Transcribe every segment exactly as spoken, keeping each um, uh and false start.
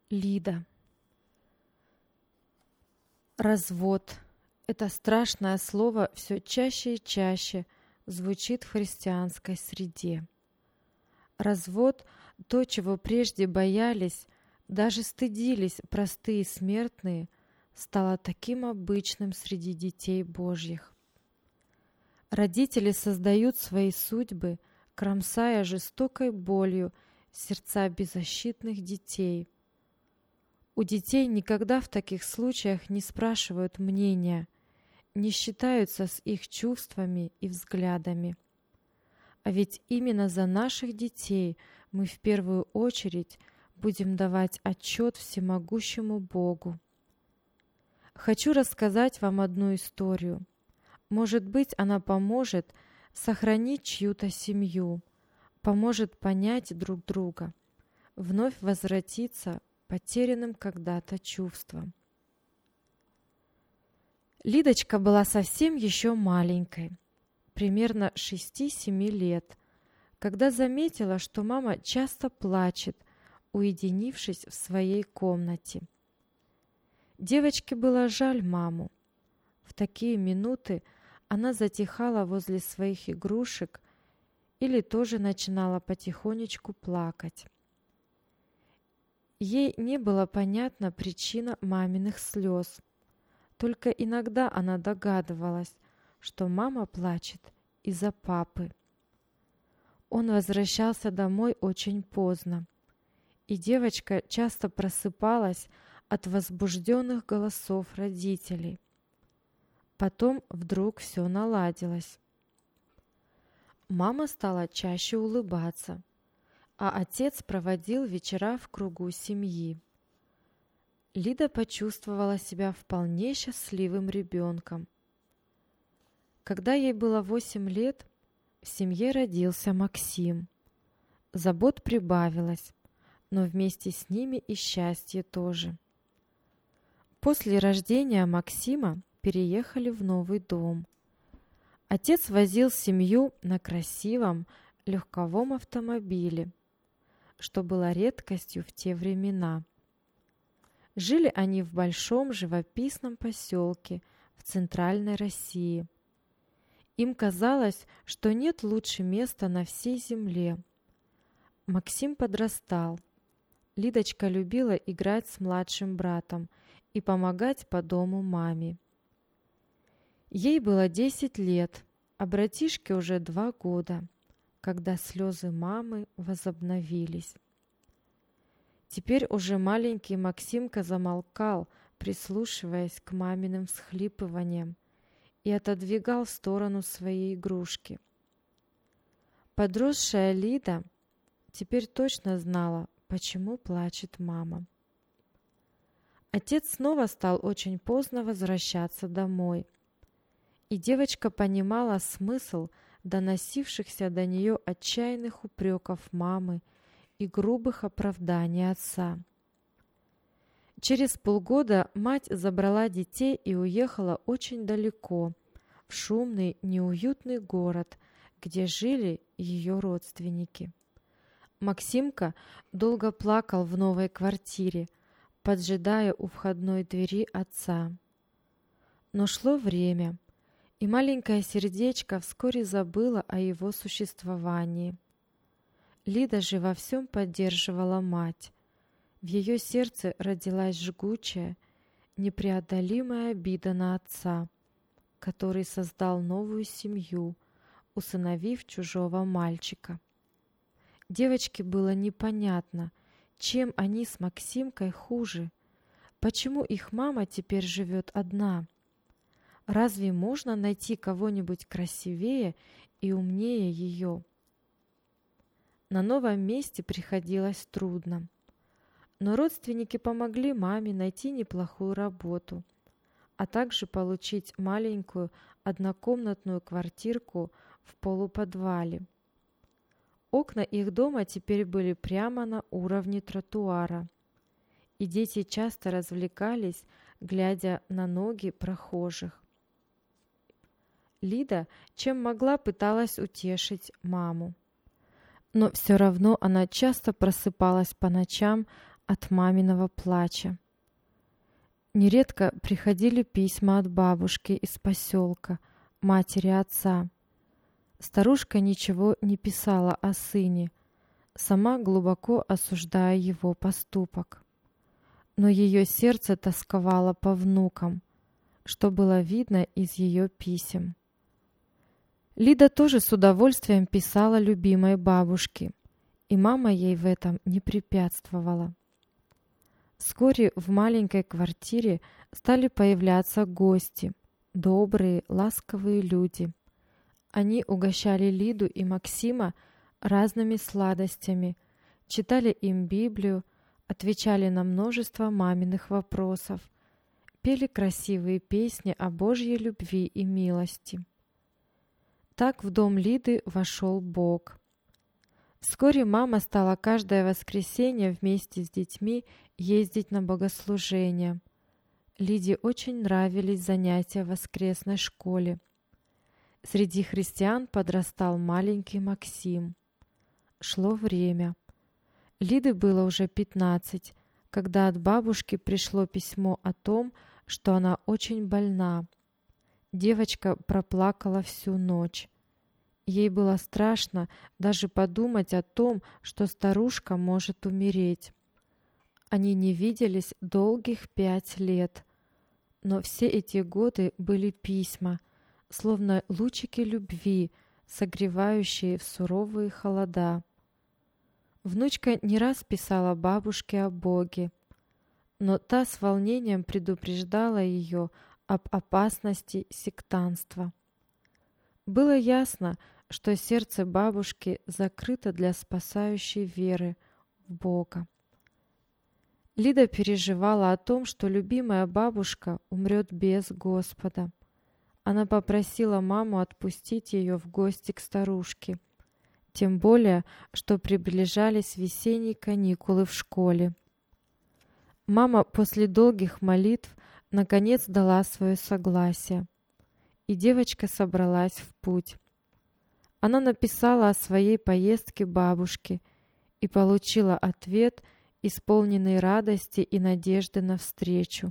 Лида. Развод. Это страшное слово все чаще и чаще звучит в христианской среде. Развод – то, чего прежде боялись, даже стыдились простые смертные, стало таким обычным среди детей Божьих. Родители создают свои судьбы, кромсая жестокой болью сердца беззащитных детей. У детей никогда в таких случаях не спрашивают мнения, не считаются с их чувствами и взглядами. А ведь именно за наших детей мы в первую очередь будем давать отчет всемогущему Богу. Хочу рассказать вам одну историю. Может быть, она поможет сохранить чью-то семью, поможет понять друг друга, вновь возвратиться потерянным когда-то чувством. Лидочка была совсем еще маленькой, примерно шести-семи лет, когда заметила, что мама часто плачет, уединившись в своей комнате. Девочке было жаль маму. В такие минуты она затихала возле своих игрушек или тоже начинала потихонечку плакать. Ей не было понятна причина маминых слез. Только иногда она догадывалась, что мама плачет из-за папы. Он возвращался домой очень поздно, и девочка часто просыпалась от возбужденных голосов родителей. Потом вдруг все наладилось. Мама стала чаще улыбаться, а отец проводил вечера в кругу семьи. Лида почувствовала себя вполне счастливым ребенком. Когда ей было восемь лет, в семье родился Максим. Забот прибавилось, но вместе с ними и счастье тоже. После рождения Максима переехали в новый дом. Отец возил семью на красивом легковом автомобиле, что было редкостью в те времена. Жили они в большом живописном поселке в центральной России. Им казалось, что нет лучше места на всей земле. Максим подрастал. Лидочка любила играть с младшим братом и помогать по дому маме. Ей было десять лет, а братишке уже два года, когда слезы мамы возобновились. Теперь уже маленький Максимка замолкал, прислушиваясь к маминым всхлипываниям, и отодвигал в сторону своей игрушки. Подросшая Лида теперь точно знала, почему плачет мама. Отец снова стал очень поздно возвращаться домой, и девочка понимала смысл доносившихся до нее отчаянных упреков мамы и грубых оправданий отца. Через полгода мать забрала детей и уехала очень далеко, в шумный, неуютный город, где жили ее родственники. Максимка долго плакал в новой квартире, поджидая у входной двери отца. Но шло время, и маленькое сердечко вскоре забыло о его существовании. Лида же во всем поддерживала мать. В ее сердце родилась жгучая, непреодолимая обида на отца, который создал новую семью, усыновив чужого мальчика. Девочке было непонятно, чем они с Максимкой хуже, почему их мама теперь живет одна. Разве можно найти кого-нибудь красивее и умнее ее? На новом месте приходилось трудно. Но родственники помогли маме найти неплохую работу, а также получить маленькую однокомнатную квартирку в полуподвале. Окна их дома теперь были прямо на уровне тротуара, и дети часто развлекались, глядя на ноги прохожих. Лида, чем могла, пыталась утешить маму. Но все равно она часто просыпалась по ночам от маминого плача. Нередко приходили письма от бабушки из поселка, матери отца. Старушка ничего не писала о сыне, сама глубоко осуждая его поступок. Но ее сердце тосковало по внукам, что было видно из ее писем. Лида тоже с удовольствием писала любимой бабушке, и мама ей в этом не препятствовала. Вскоре в маленькой квартире стали появляться гости, добрые, ласковые люди. Они угощали Лиду и Максима разными сладостями, читали им Библию, отвечали на множество маминых вопросов, пели красивые песни о Божьей любви и милости. Так в дом Лиды вошел Бог. Вскоре мама стала каждое воскресенье вместе с детьми ездить на богослужения. Лиде очень нравились занятия в воскресной школе. Среди христиан подрастал маленький Максим. Шло время. Лиде было уже пятнадцать, когда от бабушки пришло письмо о том, что она очень больна. Девочка проплакала всю ночь. Ей было страшно даже подумать о том, что старушка может умереть. Они не виделись долгих пять лет, но все эти годы были письма, словно лучики любви, согревающие в суровые холода. Внучка не раз писала бабушке о Боге, но та с волнением предупреждала ее об опасности сектантства. Было ясно, что сердце бабушки закрыто для спасающей веры в Бога. Лида переживала о том, что любимая бабушка умрет без Господа. Она попросила маму отпустить ее в гости к старушке, тем более, что приближались весенние каникулы в школе. Мама после долгих молитв наконец дала свое согласие, и девочка собралась в путь. Она написала о своей поездке бабушке и получила ответ, исполненный радости и надежды на встречу.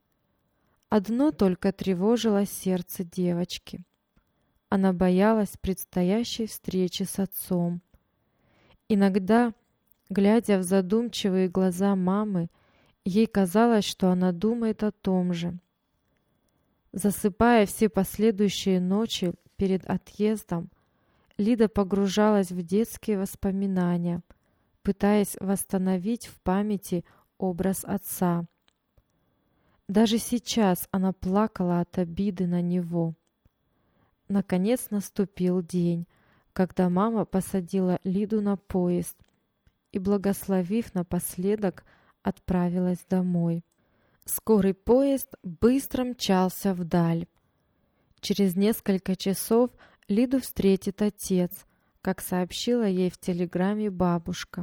Одно только тревожило сердце девочки. Она боялась предстоящей встречи с отцом. Иногда, глядя в задумчивые глаза мамы, ей казалось, что она думает о том же. Засыпая все последующие ночи перед отъездом, Лида погружалась в детские воспоминания, пытаясь восстановить в памяти образ отца. Даже сейчас она плакала от обиды на него. Наконец наступил день, когда мама посадила Лиду на поезд и, благословив напоследок, отправилась домой. Скорый поезд быстро мчался вдаль. Через несколько часов Лиду встретит отец, как сообщила ей в телеграмме бабушка.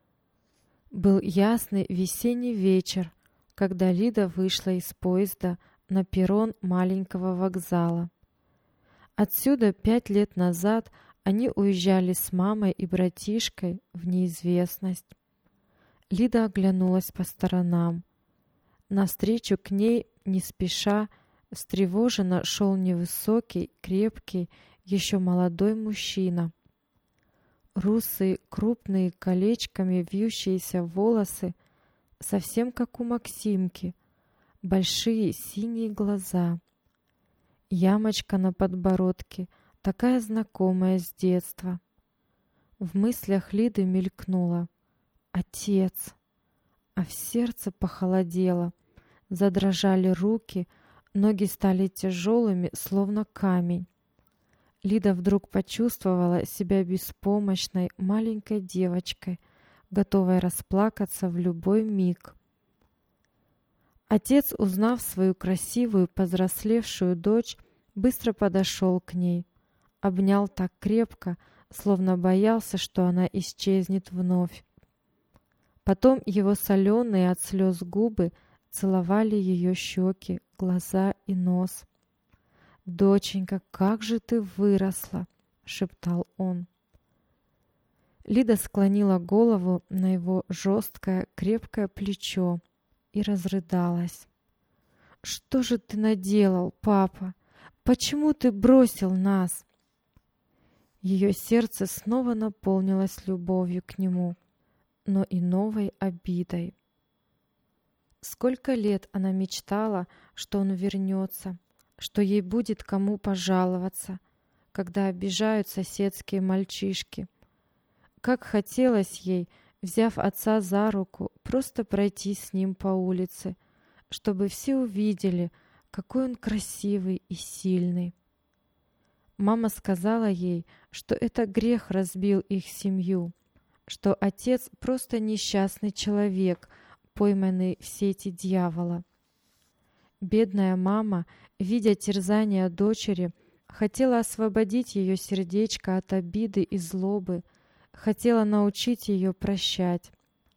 Был ясный весенний вечер, когда Лида вышла из поезда на перрон маленького вокзала. Отсюда пять лет назад они уезжали с мамой и братишкой в неизвестность. Лида оглянулась по сторонам. Навстречу к ней, не спеша, встревоженно шел невысокий, крепкий, еще молодой мужчина. Русые, крупные, колечками вьющиеся волосы, совсем как у Максимки, большие синие глаза. Ямочка на подбородке, такая знакомая с детства. В мыслях Лиды мелькнуло: отец. А в сердце похолодело, задрожали руки, ноги стали тяжелыми, словно камень. Лида вдруг почувствовала себя беспомощной маленькой девочкой, готовой расплакаться в любой миг. Отец, узнав свою красивую, повзрослевшую дочь, быстро подошел к ней, обнял так крепко, словно боялся, что она исчезнет вновь. Потом его соленые от слез губы целовали ее щеки, глаза и нос. «Доченька, как же ты выросла!» — шептал он. Лида склонила голову на его жесткое, крепкое плечо и разрыдалась. «Что же ты наделал, папа? Почему ты бросил нас?» Ее сердце снова наполнилось любовью к нему, но и новой обидой. Сколько лет она мечтала, что он вернется, что ей будет кому пожаловаться, когда обижают соседские мальчишки. Как хотелось ей, взяв отца за руку, просто пройти с ним по улице, чтобы все увидели, какой он красивый и сильный. Мама сказала ей, что это грех разбил их семью, что отец просто несчастный человек, пойманный в сети дьявола. Бедная мама, видя терзания дочери, хотела освободить ее сердечко от обиды и злобы, хотела научить ее прощать.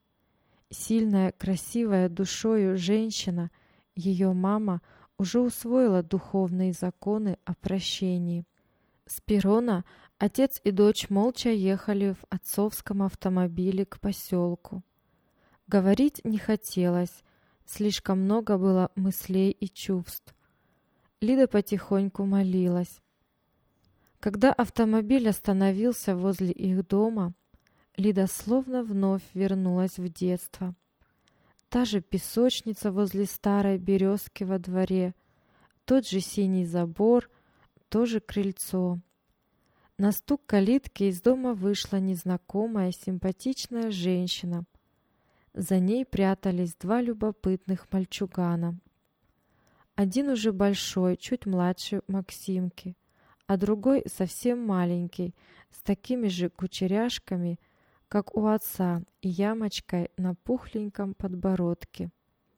Сильная, красивая душою женщина, ее мама, уже усвоила духовные законы о прощении. С перрона отец и дочь молча ехали в отцовском автомобиле к поселку. Говорить не хотелось, слишком много было мыслей и чувств. Лида потихоньку молилась. Когда автомобиль остановился возле их дома, Лида словно вновь вернулась в детство. Та же песочница возле старой березки во дворе, тот же синий забор, то же крыльцо. На стук калитки из дома вышла незнакомая симпатичная женщина. За ней прятались два любопытных мальчугана. Один уже большой, чуть младше Максимки, а другой совсем маленький, с такими же кучеряшками, как у отца, и ямочкой на пухленьком подбородке.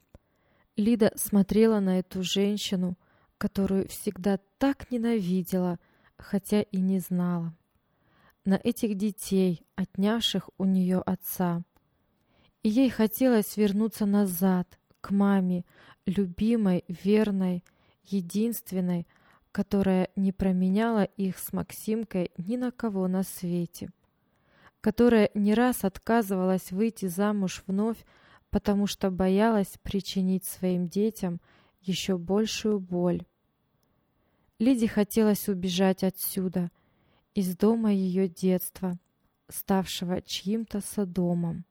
Лида смотрела на эту женщину, которую всегда так ненавидела, хотя и не знала. На этих детей, отнявших у нее отца. И ей хотелось вернуться назад, к маме, любимой, верной, единственной, которая не променяла их с Максимкой ни на кого на свете, которая не раз отказывалась выйти замуж вновь, потому что боялась причинить своим детям еще большую боль. Лиде хотелось убежать отсюда, из дома ее детства, ставшего чьим-то содомом.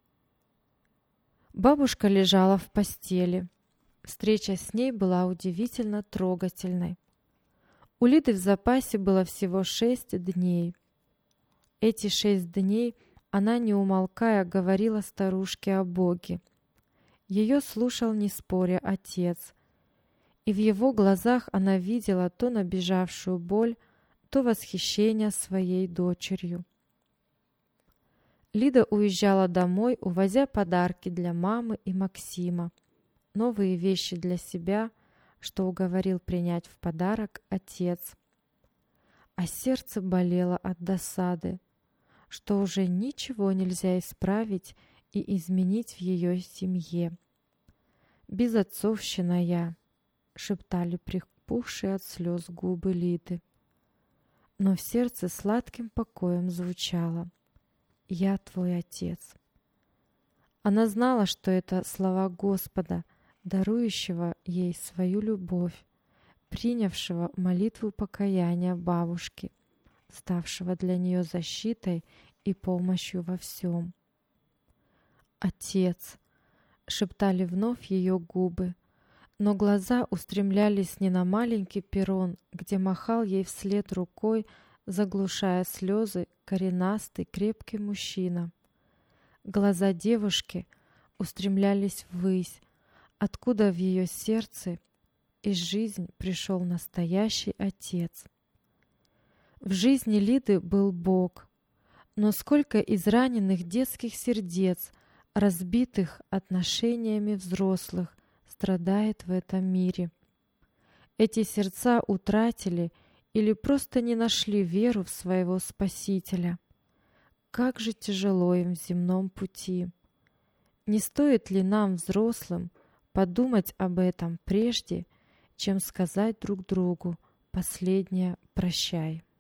Бабушка лежала в постели. Встреча с ней была удивительно трогательной. У Лиды в запасе было всего шесть дней. Эти шесть дней она, не умолкая, говорила старушке о Боге. Ее слушал, не споря, отец. И в его глазах она видела то набежавшую боль, то восхищение своей дочерью. Лида уезжала домой, увозя подарки для мамы и Максима, новые вещи для себя, что уговорил принять в подарок отец. А сердце болело от досады, что уже ничего нельзя исправить и изменить в ее семье. «Безотцовщина я», — шептали припухшие от слез губы Лиды. Но в сердце сладким покоем звучало: «Я твой отец». Она знала, что это слова Господа, дарующего ей свою любовь, принявшего молитву покаяния бабушки, ставшего для нее защитой и помощью во всем. «Отец», — шептали вновь ее губы, но глаза устремлялись не на маленький перрон, где махал ей вслед рукой, заглушая слезы, коренастый крепкий мужчина. Глаза девушки устремлялись ввысь, откуда в ее сердце и жизнь пришел настоящий отец. В жизни Лиды был Бог, но сколько израненных детских сердец, разбитых отношениями взрослых, страдает в этом мире. Эти сердца утратили или просто не нашли веру в своего Спасителя. Как же тяжело им в земном пути. Не стоит ли нам, взрослым, подумать об этом прежде, чем сказать друг другу последнее «прощай»?